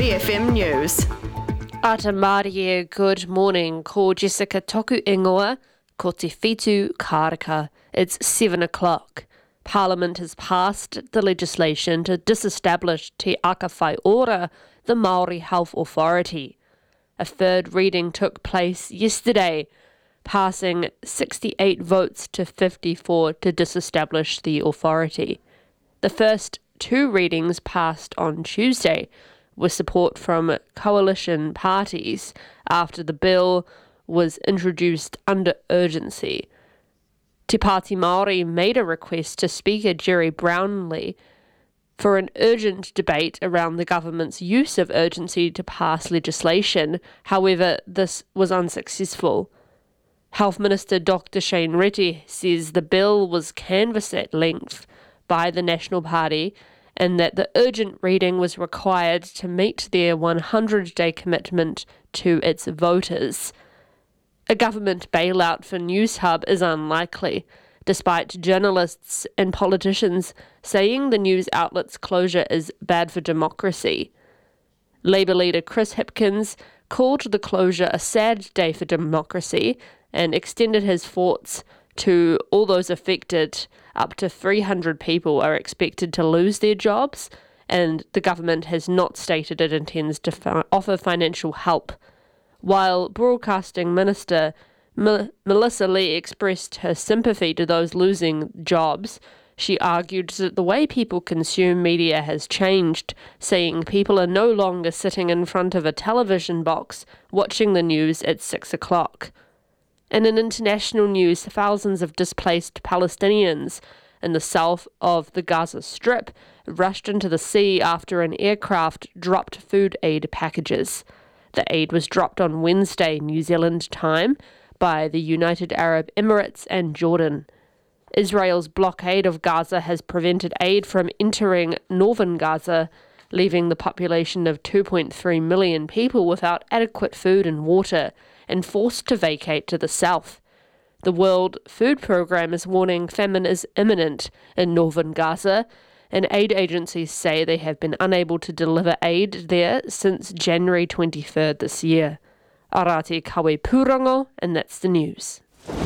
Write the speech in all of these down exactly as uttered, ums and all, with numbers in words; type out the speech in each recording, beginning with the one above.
B F M News. Ata Mārie, good morning. Ko Jessica Toku Ingoa, ko te whitu Karaka. It's seven o'clock. Parliament has passed the legislation to disestablish Te Aka Whai Ora, the Māori Health Authority. A third reading took place yesterday, passing sixty-eight votes to fifty-four to disestablish the authority. The first two readings passed on Tuesday, with support from coalition parties after the bill was introduced under urgency. Te Pāti Māori made a request to Speaker Jerry Brownlee for an urgent debate around the government's use of urgency to pass legislation. However, this was unsuccessful. Health Minister Doctor Shane Reti says the bill was canvassed at length by the National Party and that the urgent reading was required to meet their one hundred day commitment to its voters. A government bailout for Newshub is unlikely, despite journalists and politicians saying the news outlet's closure is bad for democracy. Labour leader Chris Hipkins called the closure a sad day for democracy and extended his thoughts to all those affected. Up to three hundred people are expected to lose their jobs, and the government has not stated it intends to fi- offer financial help. While Broadcasting Minister M- Melissa Lee expressed her sympathy to those losing jobs, she argued that the way people consume media has changed, saying people are no longer sitting in front of a television box watching the news at six o'clock. And in international news, thousands of displaced Palestinians in the south of the Gaza Strip rushed into the sea after an aircraft dropped food aid packages. The aid was dropped on Wednesday, New Zealand time, by the United Arab Emirates and Jordan. Israel's blockade of Gaza has prevented aid from entering northern Gaza, leaving the population of two point three million people without adequate food and water, and forced to vacate to the south. The World Food Programme is warning famine is imminent in northern Gaza, and aid agencies say they have been unable to deliver aid there since January twenty-third this year. Arate kawe pūrongo, and that's the news.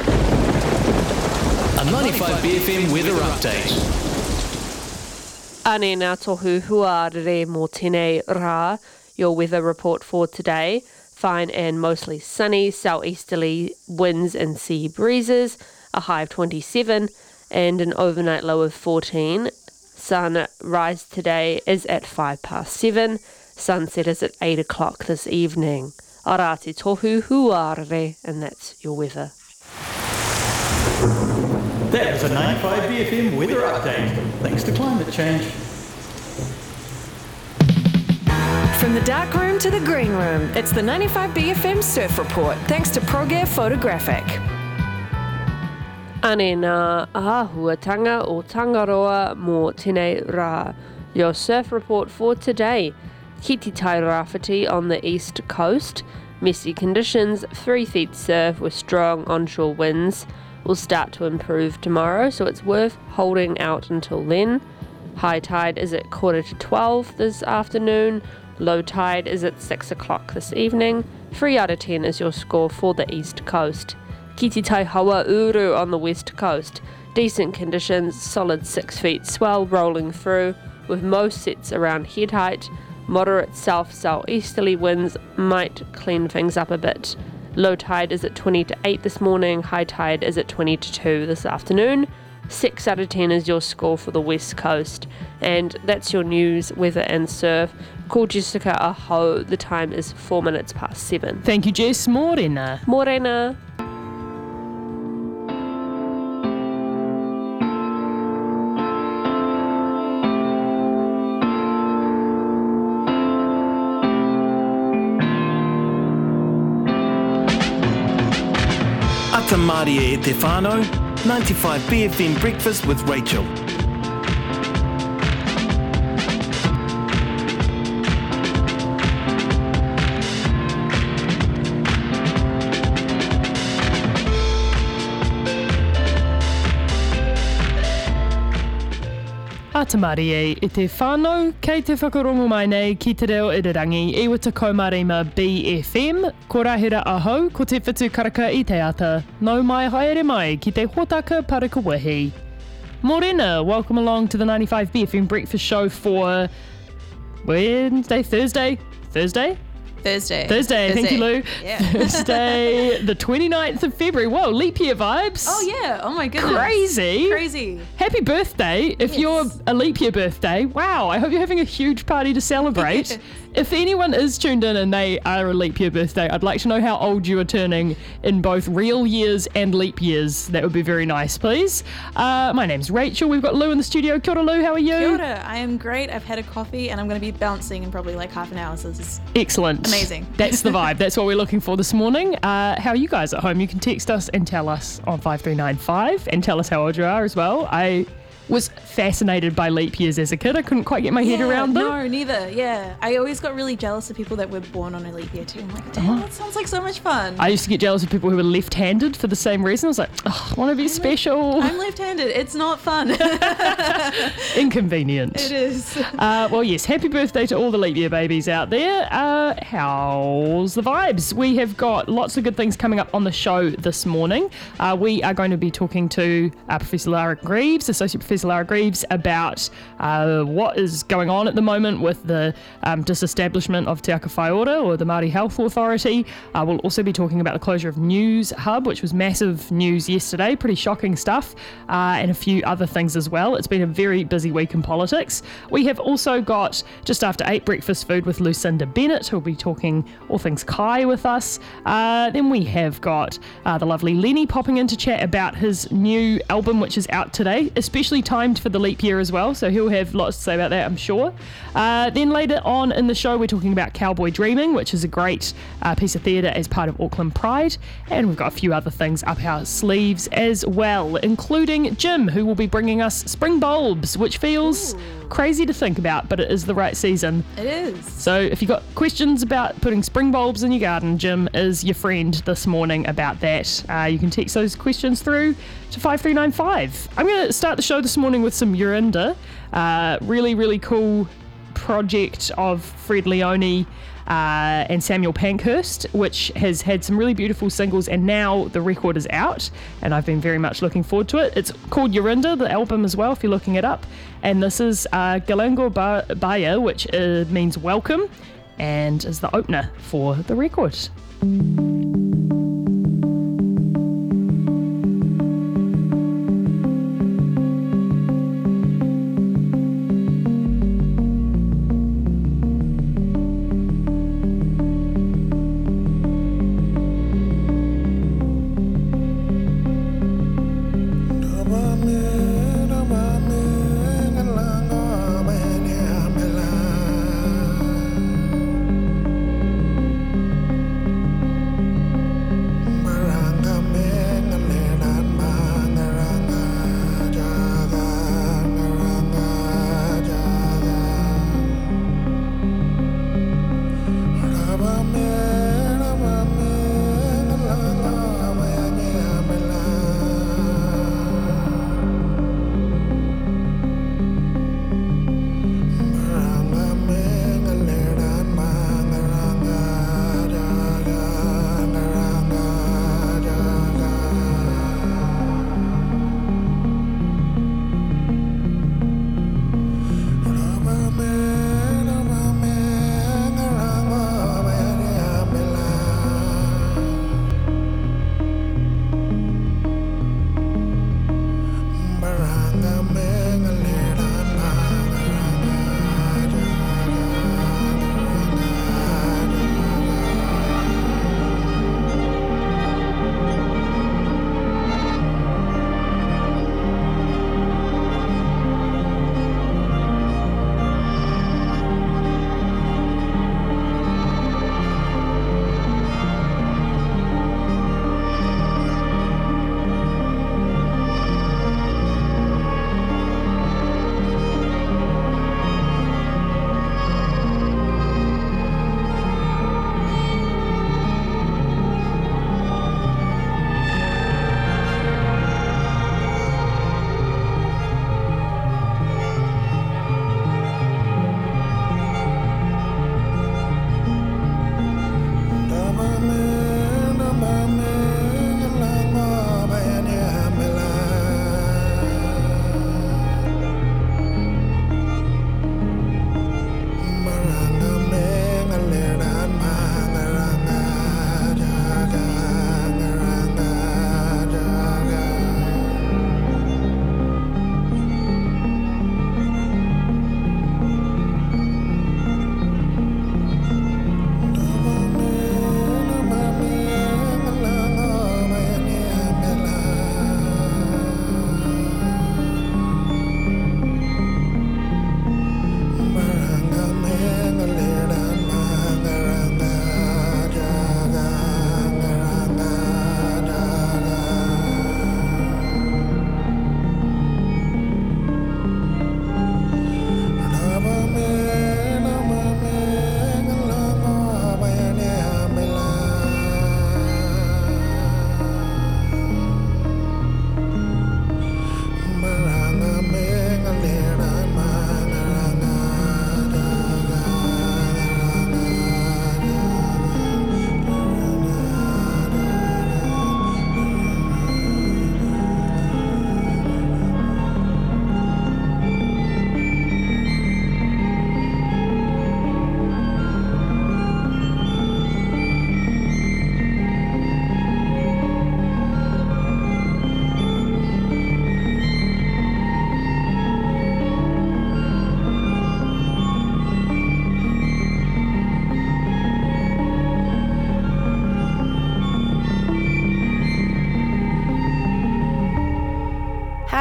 A ninety-five B F M weather update. Ane ngā tohu huarere mō tēnei rā, your weather report for today. Fine and mostly sunny, southeasterly winds and sea breezes, a high of twenty-seven and an overnight low of fourteen. Sunrise today is at five past seven. Sunset is at eight o'clock this evening. Arate tohu huarere, and that's your weather. That was a ninety-five B F M weather update. Thanks to climate change. From the dark room to the green room, it's the ninety-five B F M Surf Report, thanks to Progare Photographic. Ane ngā āhuatanga o Tangaroa mō tēnei rā. Your surf report for today. Kiti tai rāwhiti on the east coast. Messy conditions, three feet surf with strong onshore winds. Will start to improve tomorrow, so it's worth holding out until then. High tide is at quarter to twelve this afternoon. Low tide is at six o'clock this evening. three out of ten is your score for the east coast. Kiti tai hawa uru on the west coast. Decent conditions, solid six feet swell rolling through, with most sets around head height. Moderate south-southeasterly winds might clean things up a bit. Low tide is at twenty to eight this morning. High tide is at twenty to two this afternoon. six out of ten is your score for the west coast. And that's your news, weather and surf. Ko Jessica Aho, the time is four minutes past seven. Thank you, Jess. Morena. Morena. Ata Mārie e te whānau, ninety-five B F M Breakfast with Rachel. Atamari e, i te whānau, kei te whakarongo mai nei ki te reo irirangi, iwa te kaumarima B F M, ko rahira ahau, ko te whitu karaka i te ata, nau mai haere mai ki te hotaka Parakuwahi. Morena, welcome along to the ninety-five B F M Breakfast Show for Wednesday, Thursday, Thursday? Thursday. Thursday, thank you, Lou. Yeah. Thursday, the twenty-ninth of February. Whoa, leap year vibes. Oh, yeah. Oh, my goodness. Crazy. Crazy. Happy birthday. If Yes. you're a leap year birthday, wow, I hope you're having a huge party to celebrate. If anyone is tuned in and they are a leap year birthday, I'd like to know how old you are turning in both real years and leap years. That would be very nice, please. Uh, my name's Rachel. We've got Lou in the studio. Kia ora, Lou. How are you? Kia ora. I am great. I've had a coffee and I'm going to be bouncing in probably like half an hour. So this is Excellent. Amazing. That's the vibe. That's what we're looking for this morning. Uh, how are you guys at home? You can text us and tell us on five three nine five and tell us how old you are as well. I was fascinated by leap years as a kid. I couldn't quite get my head yeah, around them. No, neither. Yeah. I always got really jealous of people that were born on a leap year too. I'm like, damn, that sounds like so much fun. I used to get jealous of people who were left-handed for the same reason. I was like, oh, I want to be special. I'm left-handed. It's not fun. Inconvenient. It is. Uh, well, yes, happy birthday to all the leap year babies out there. Uh, how's the vibes? We have got lots of good things coming up on the show this morning. Uh, we are going to be talking to uh, Professor Lara Greaves, Associate Professor Lara Greaves, about uh, what is going on at the moment with the um, disestablishment of Te Aka Whaiora, or the Māori Health Authority. Uh, we'll also be talking about the closure of News Hub, which was massive news yesterday, pretty shocking stuff, uh, and a few other things as well. It's been a very busy week in politics. We have also got, just after eight, breakfast food with Lucinda Bennett, who'll be talking all things Kai with us. Uh, then we have got uh, the lovely Lenny popping in to chat about his new album, which is out today, especially timed for the leap year as well, so he'll have lots to say about that, I'm sure. Uh, then later on in the show, we're talking about Cowboy Dreaming, which is a great uh, piece of theatre as part of Auckland Pride, and we've got a few other things up our sleeves as well, including Jim, who will be bringing us spring bulbs, which feels Ooh. crazy to think about, but it is the right season. It is. So if you've got questions about putting spring bulbs in your garden, Jim is your friend this morning about that. Uh, you can text those questions through to five three nine five. I'm going to start the show this morning with some Yorinda. Uh, really, really cool project of Fred Leone uh, and Samuel Pankhurst, which has had some really beautiful singles, and now the record is out, and I've been very much looking forward to it. It's called Yorinda, the album as well, if you're looking it up, and this is uh, Galango ba- Baya, which uh, means welcome, and is the opener for the record. Thank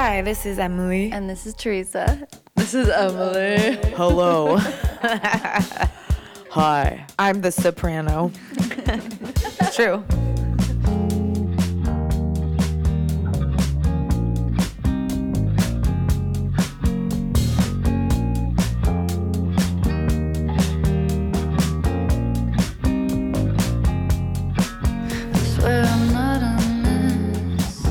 Hi, this is Emily. And this is Teresa. This is Emily. Hello. Hi, I'm the soprano. True. Swear I'm not a mess,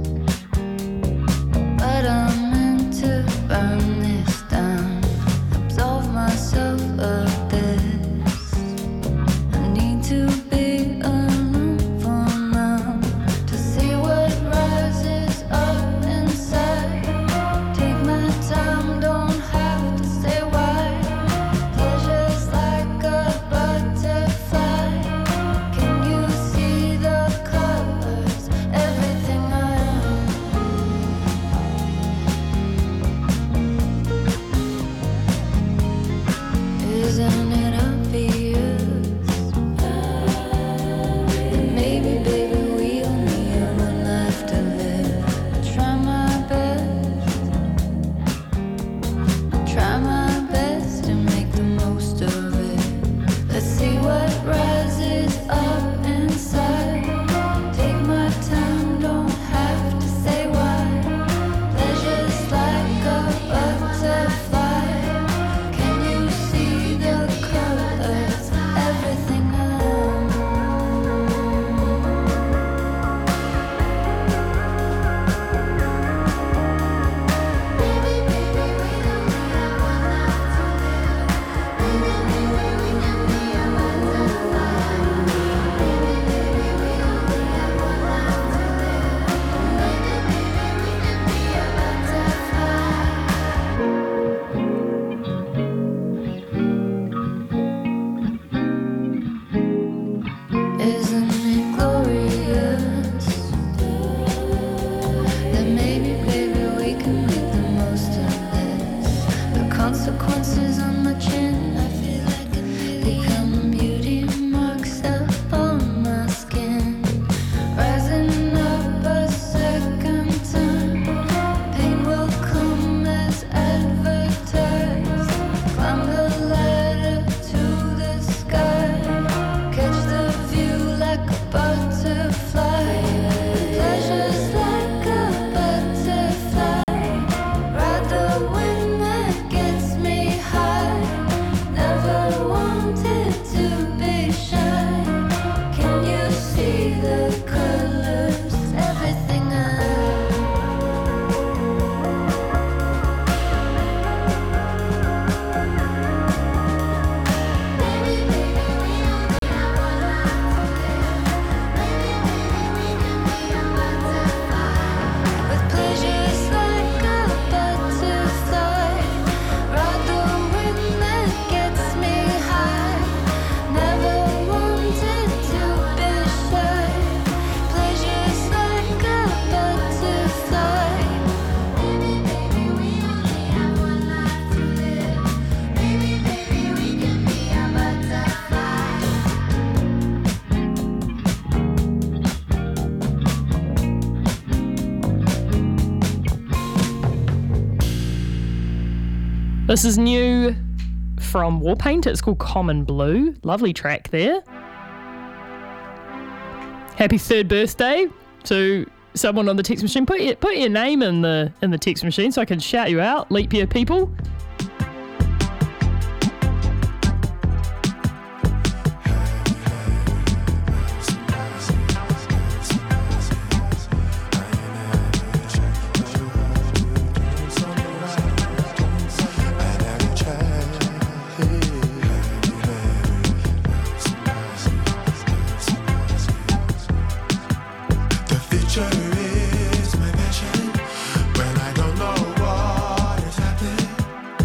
but I'm meant to burn this down, absolve myself of this. I need to be alone for now, to see what rises up inside. Take my time, don't have to say why. Pleasure's like a butterfly. Can you see the colors, everything I am? Isn't it obvious that maybe, baby, we only have one life to live? I try my best, I try my best to make the most of it. Let's see what rises up inside. Take my time, don't have to say why. Pleasure's like a butterfly. Can you see the colors, everything I am? Baby, baby, we only have one life to live. Baby, baby, we can be a butterfly. Baby, baby, we only have one life to live. Baby, baby, we can be a butterfly. Isn't it glorious that maybe, baby, we can make the most of this? The consequences on my chin, I feel like I become beauty marks up on my skin. Rising up a second time, pain will come as advertised. Climb the ladder to the sky, catch the view like a butterfly. Pleasure's like a butterfly. Ride the wind that gets me high. Never wanted to be shy. Can you see the colors, everything I am? Baby, baby, we only have one life to live. Baby, baby, we can be a butterfly. With pleasure's like a butterfly. Ride the wind that gets me high. Never wanted to be shy. Pleasure's like a butterfly. Baby, baby, we only have one life to live. Baby, baby, we can be a butterfly. This is new from Warpaint. It's called Common Blue. Lovely track there. Happy third birthday to someone on the text machine. Put your, put your name in the in the text machine so I can shout you out. Leap year people. The future is my passion. When I don't know what is happening,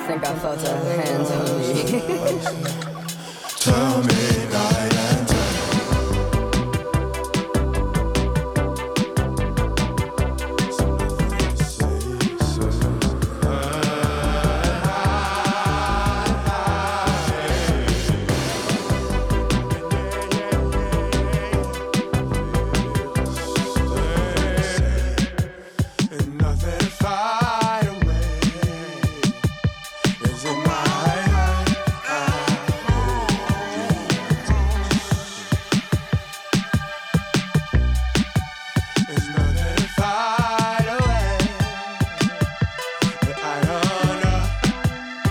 think I felt her hands on me. Tell me night and day.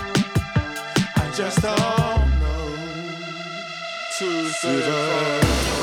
Just don't know to survive.